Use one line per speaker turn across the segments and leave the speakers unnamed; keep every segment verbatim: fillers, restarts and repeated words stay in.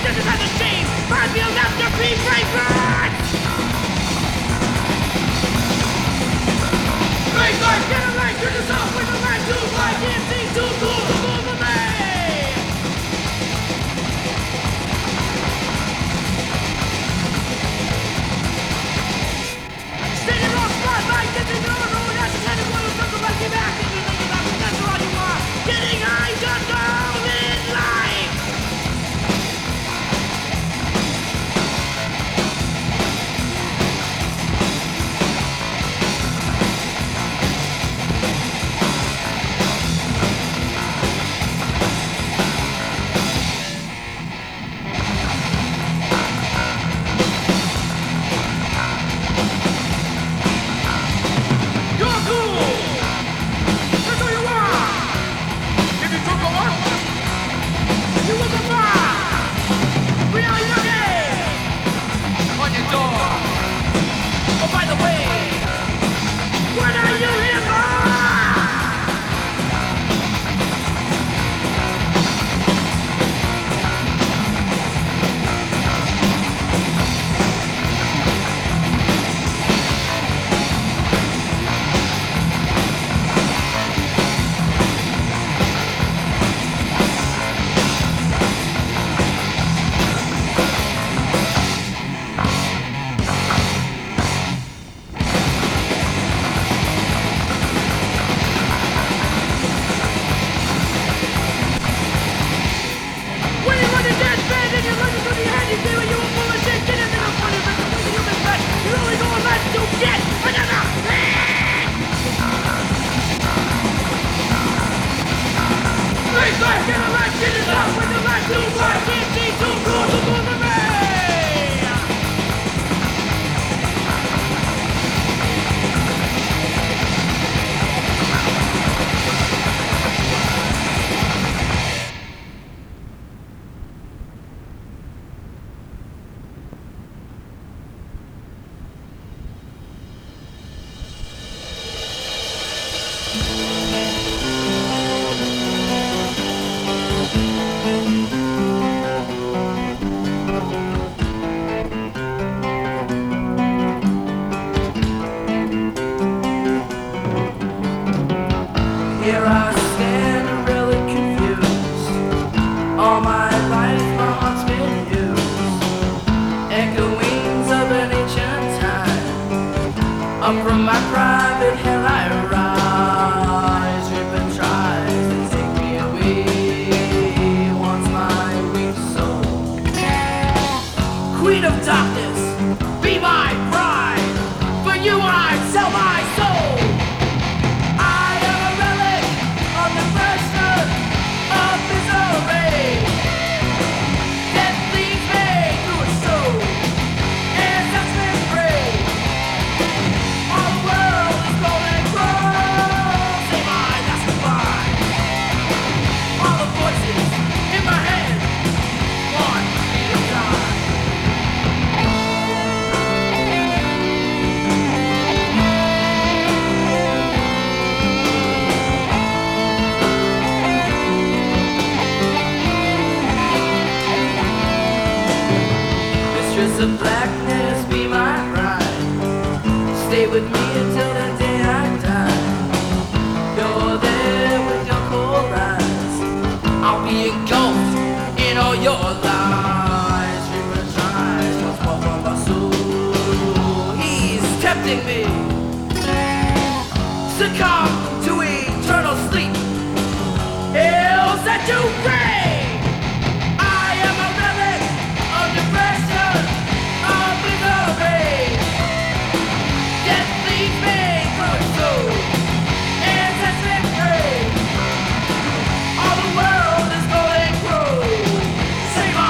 Say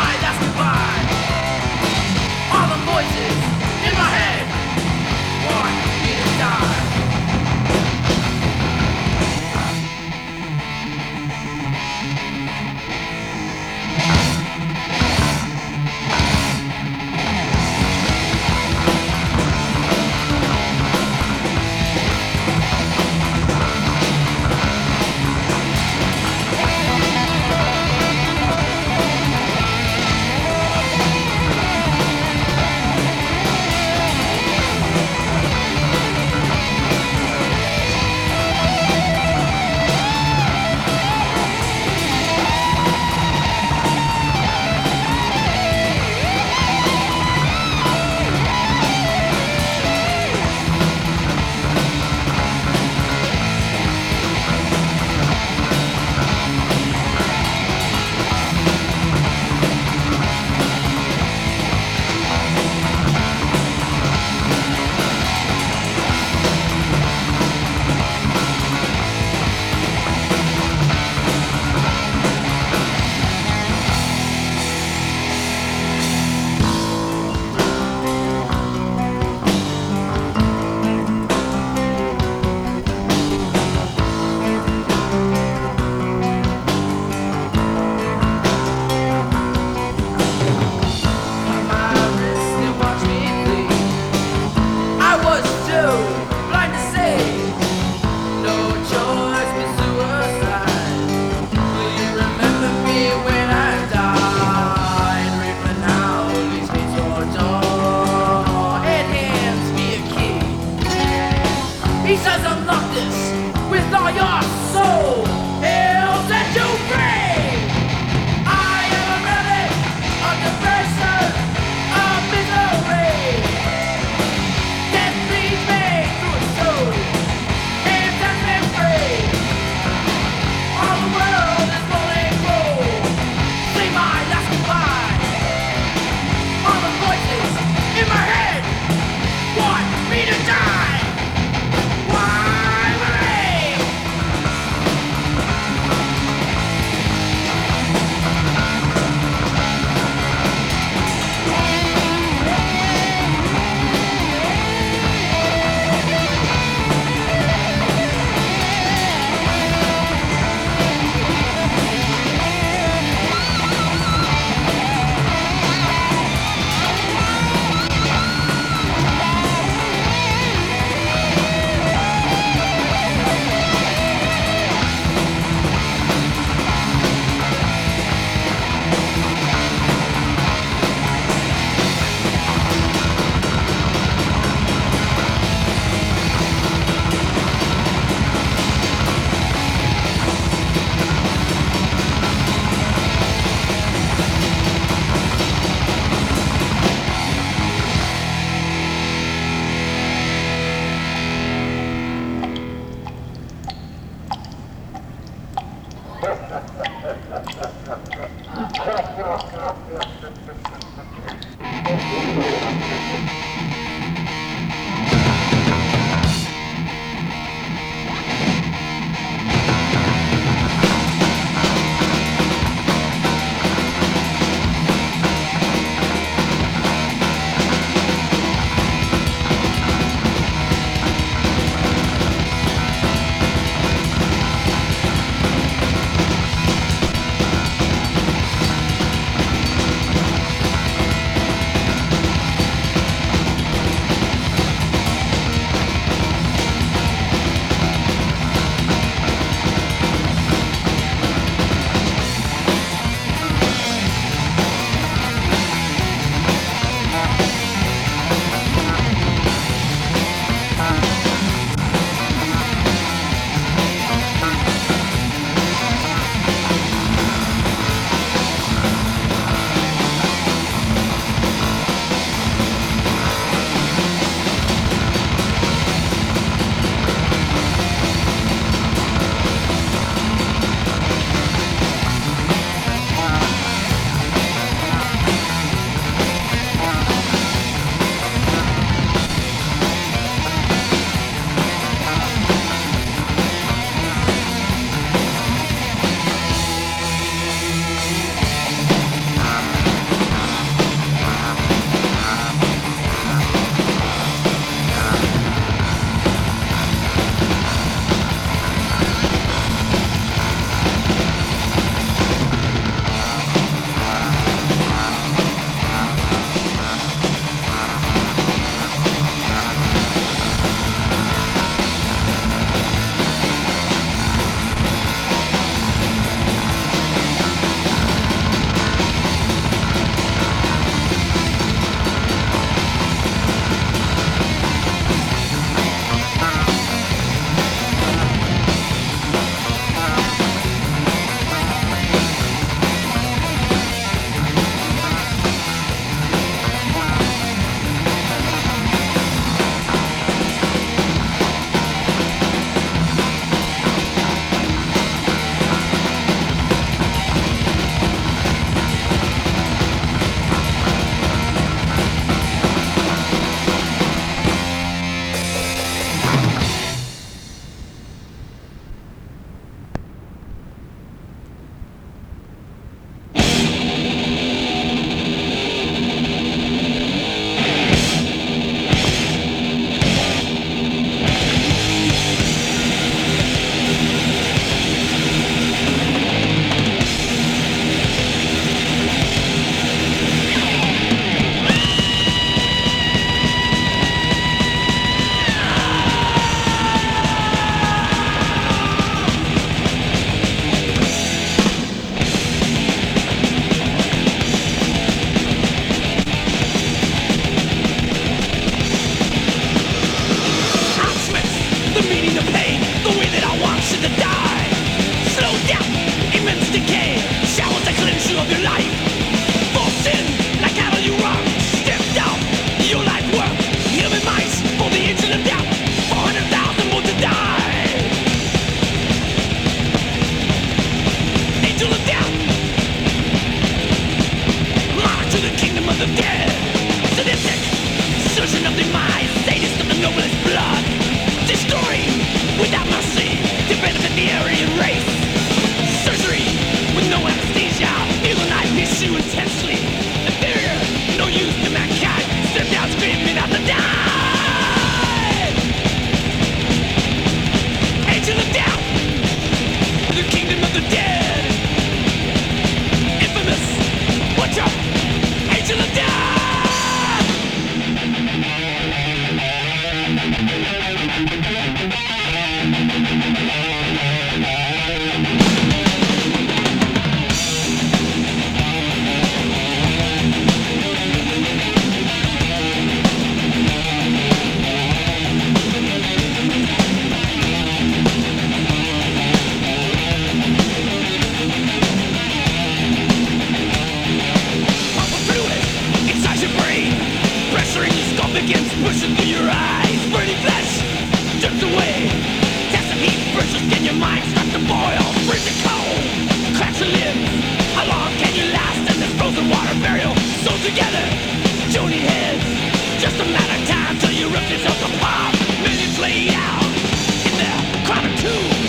Skulls and water burial, sold together. Joni heads, just a matter of time till you rip yourself apart. Millions lay out in their crowded tombs.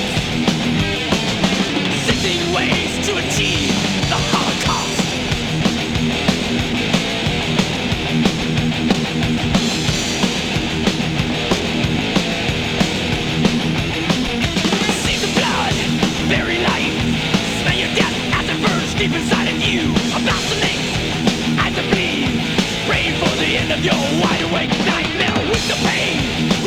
Sixteen ways to achieve the Holocaust. See the blood, very life. Smell your death as it burns deep inside of you. About the next, as it bleeds. Pray for the end of your wide awake nightmare with the pain.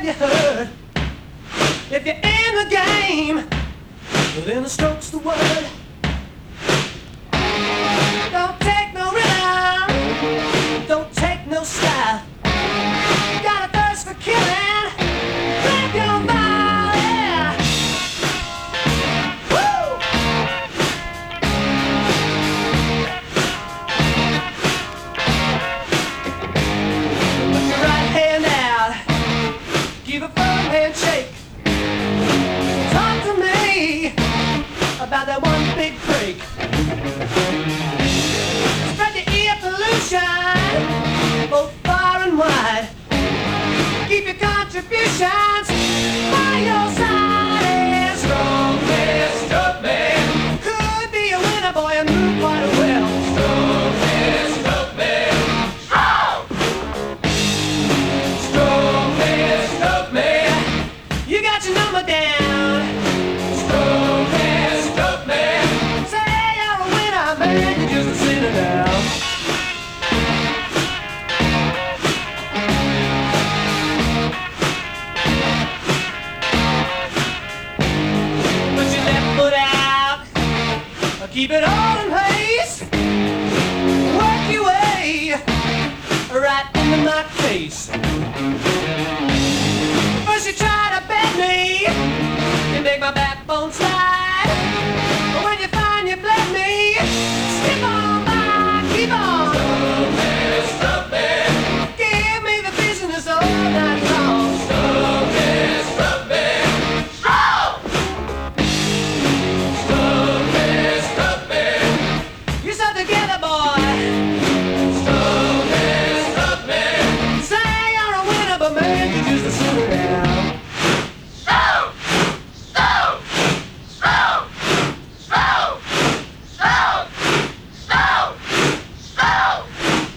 you heard? If you're in the game, then the stroke's the word. Don't take no rhythm, don't take no style. Got a thirst for killing, grab your body. Woo! Put your right hand out, give a firm handshake. Talk to me about that one big break. Spread the ear pollution both far and wide. Keep your contributions by your side. And strong man, strong man could be a winner, boy, and move quite well. Strong man, strong man, strong. Strong man, strong man, you got your number down. Strong man, strong man, say you're a winner, man, you're just a sinner now. Keep it all in place. Work your way right into my face. First you try to bend me, you make my backbone slide. But when you find you bled me, skip on by, keep on. Stop me, stop me. Give me the business all night long. Stop me, stop me. Together, boy. Stop me, stop me. Say you're a winner, but man, you're just a sinner now. Stop, stop, stop, stop, stop, stop, stop.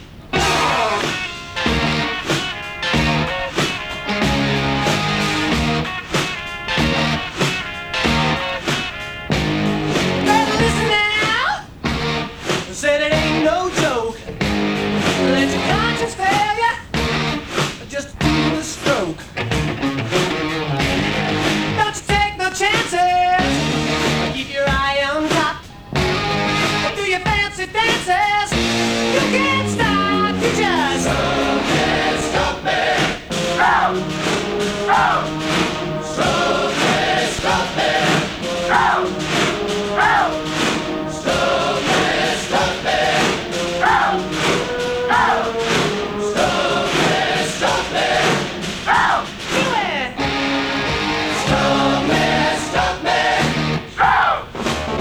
Better listen now. Said it ain't no joke. Let your conscience fail you, just do the stroke. Don't you take no chances. Keep your eye on top. Do your fancy dances. You can't stop. You just stop me, stop me. Stop, stop, stop me, stop me. Stop, stop. Stop me, stop me. Stop, stop. Stop me, stop me. Stop. Do it. Stop me, stop me. Stop.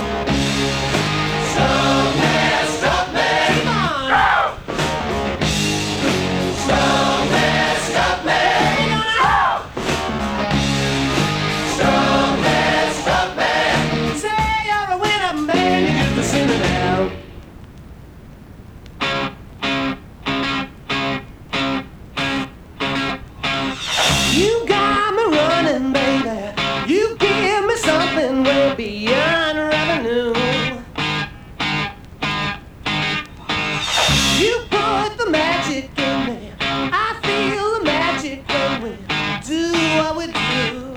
Stop me, stop me. Come on. Stop. Stop me, stop me. Stop. Stop me, stop me. Say you're a winner, man. You get the sinner now. You got me running, baby. You give me something way beyond revenue. You put the magic in me. I feel the magic when we do what we do.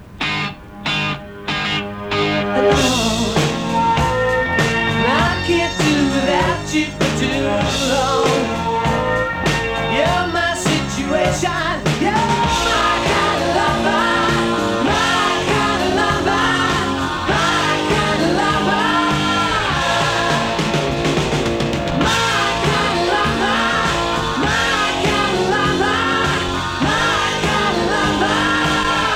And I can't do without you for too long. You're my situation. You're my kind of lover. My kind of lover. My kind of lover. My kind of lover. My kind of lover. My kind of lover.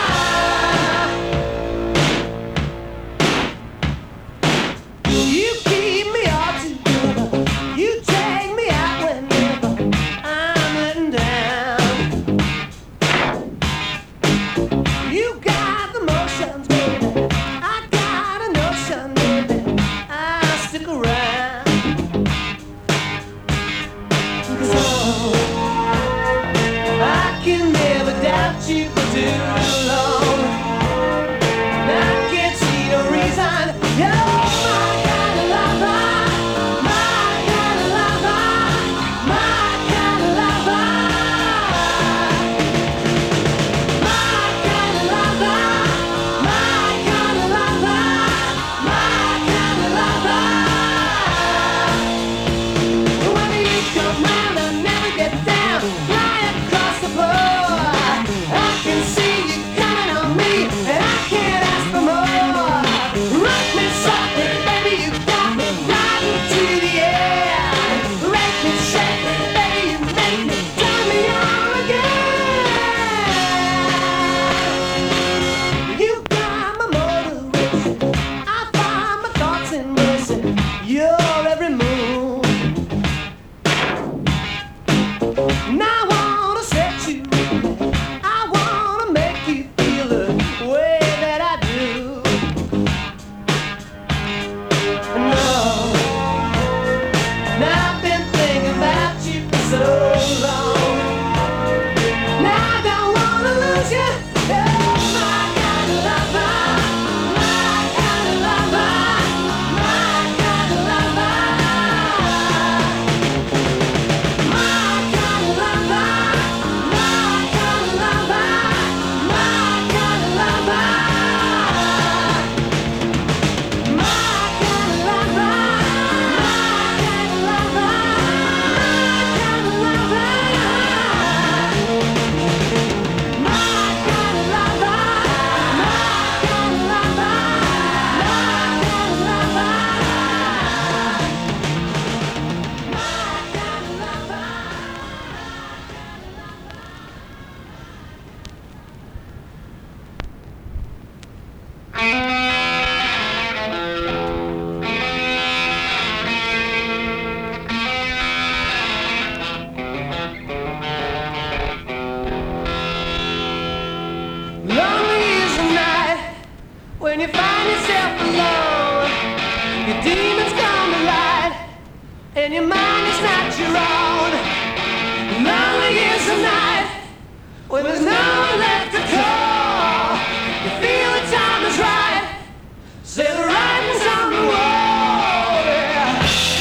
when your mind is not your own. Lonely is the night when there's no one left to call. You feel the time is right, say the writing's on the wall. Yeah.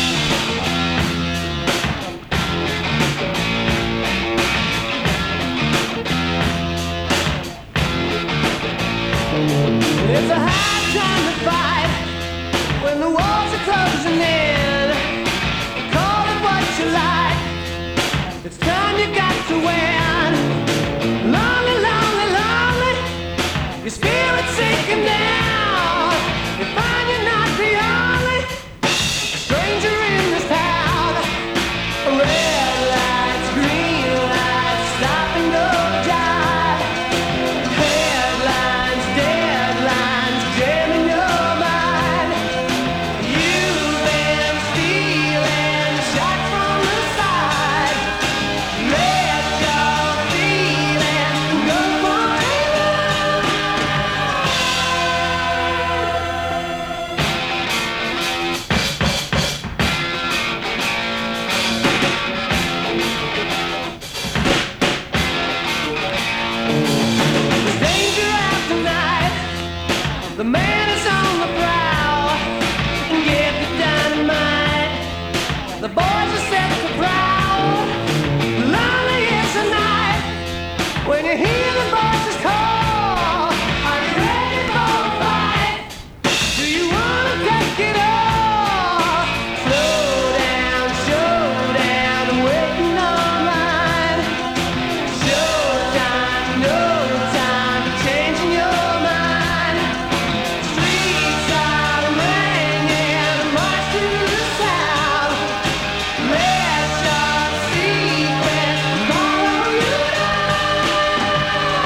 It's a hard time to fight when the walls are closing in. Call it what you like, it's time you got to win. Lonely, lonely, lonely, your spirit's sinking down. You find you're not the only stranger in this town. Red lights, green lights, stop and go jive. Headlines, deadlines, jamming your mind. You've been stealing shots from the side. Let your feelings go for There's danger out tonight. The man is on the prowl. And get the dynamite. The boys are set to prowl. Lonely is the night when you hear the voices call. Are you ready for a fight? Do you wanna take it all? Slow down, show down, waiting online. Showtime, no time for changing your mind. Streets are ringing, march to the sound. Let your secrets follow you down.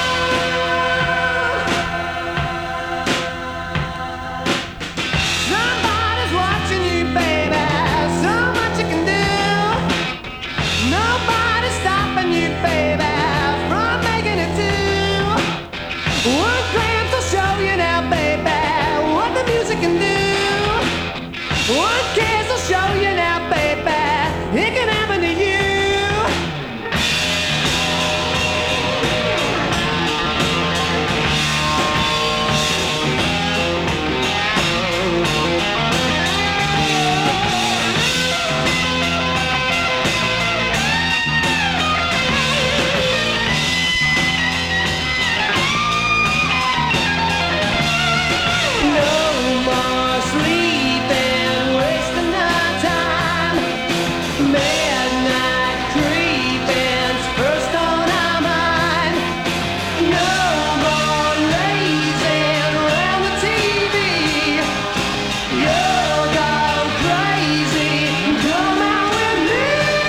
Somebody's watching you, baby. So much you can do. Nobody's stopping you, baby, from making it two. One glance will show you now, baby, what the music can do. One kiss will show you now, baby, it can happen to you. No more sleeping, wasting our time. Midnight creeping's first on our mind. No more lazing around the T V. You'll go crazy, come out with me.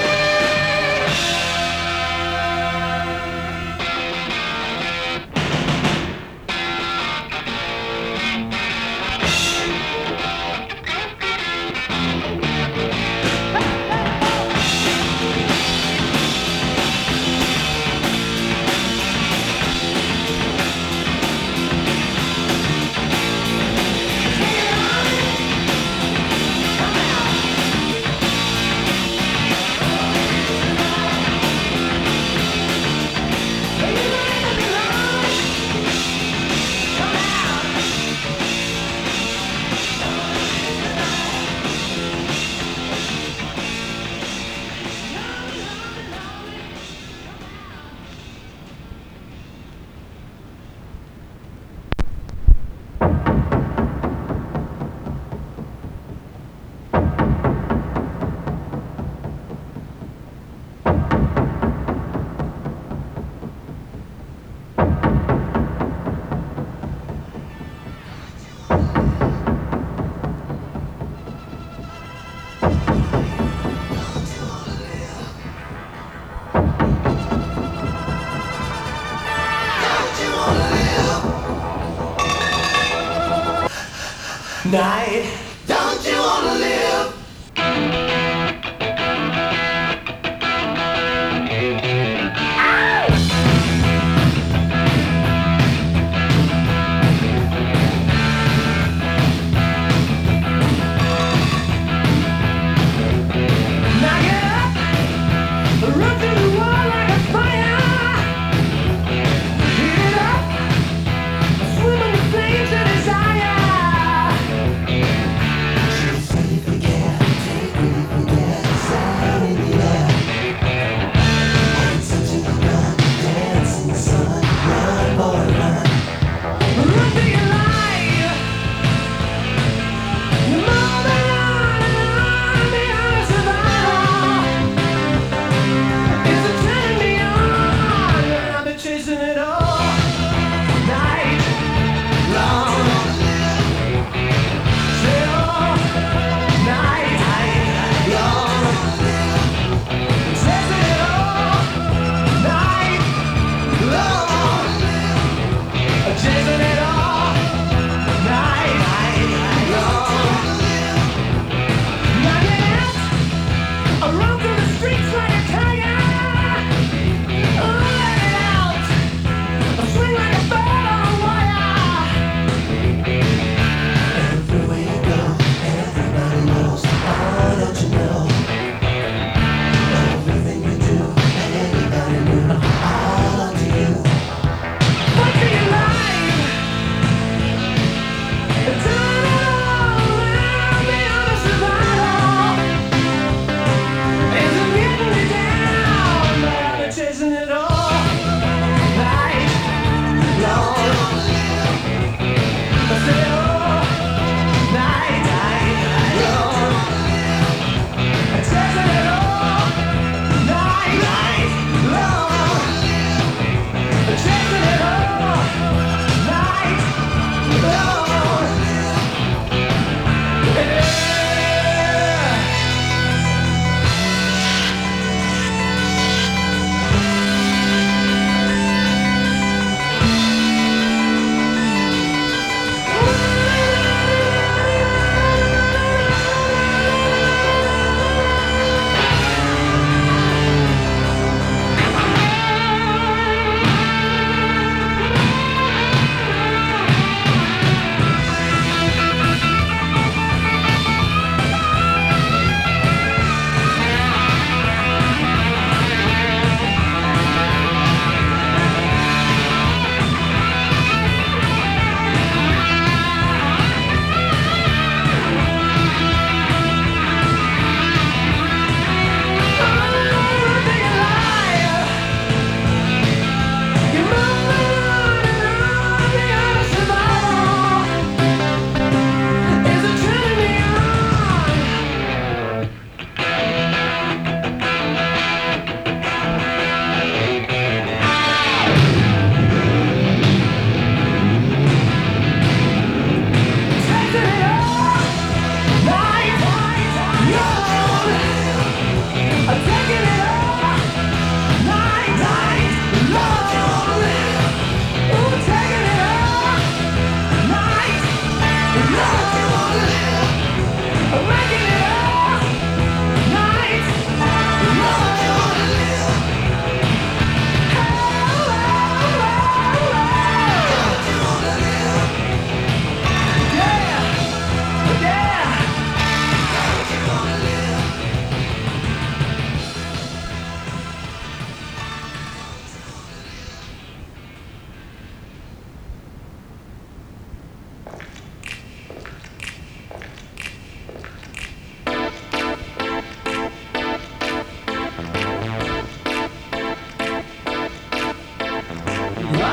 Night. Don't you wanna live?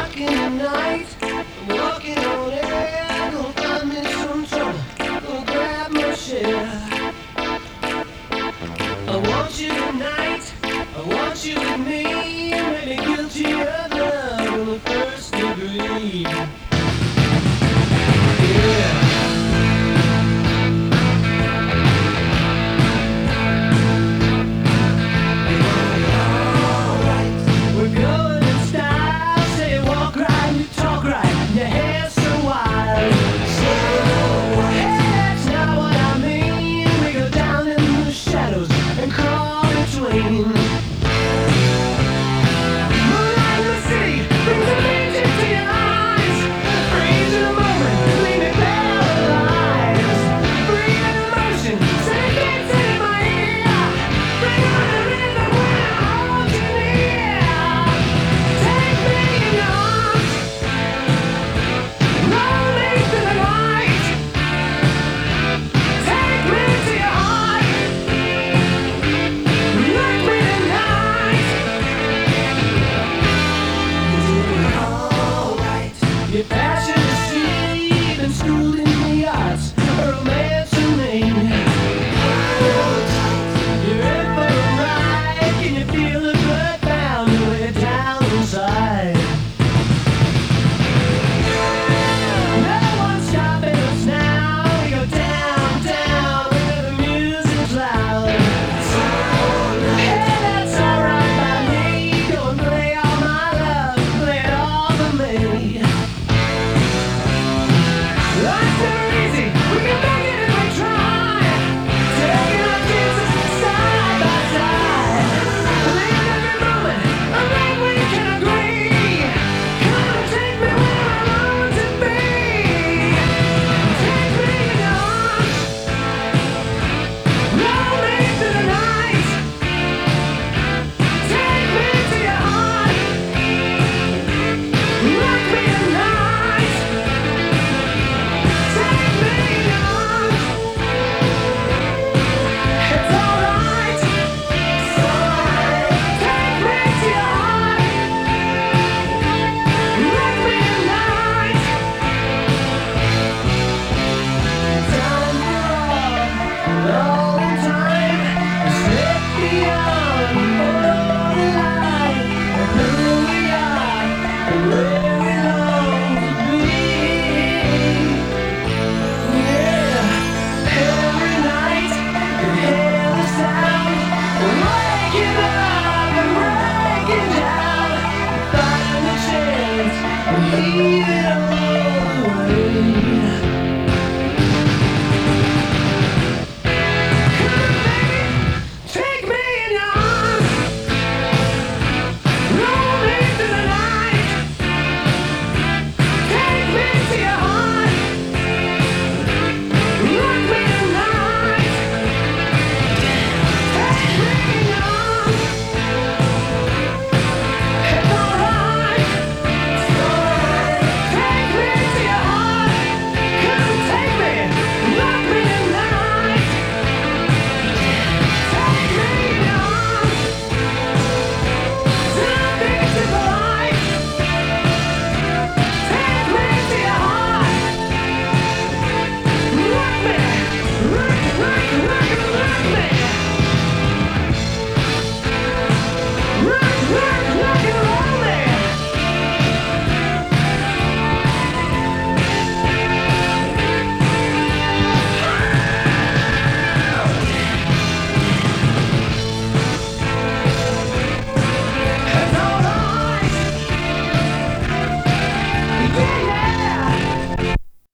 Walking the night, walking on air, gonna find me some trouble, gonna grab my share. I want you tonight, I want you with me, maybe guilty of love in the first degree. Yeah. Your passion is deep and schooled in the arts, romance and main. You're in for a ride, can you feel the blood pounding way down inside? No one's stopping us now, we go down, down, where the music's loud. Hey, that's alright by me, go and play all my love, play it all for me. Life's never easy, we can make it if we try. Taking our chances side by side. Living every moment, I'm glad we can agree. Come and take me where I want to be. Take me in your arms, roll me through the night. Take me to your heart, rock me the night. Take me in your arms. It's alright, it's alright. Take me to your heart, rock me the night. Time for all, all time. Set beyond, follow the light of who we are and where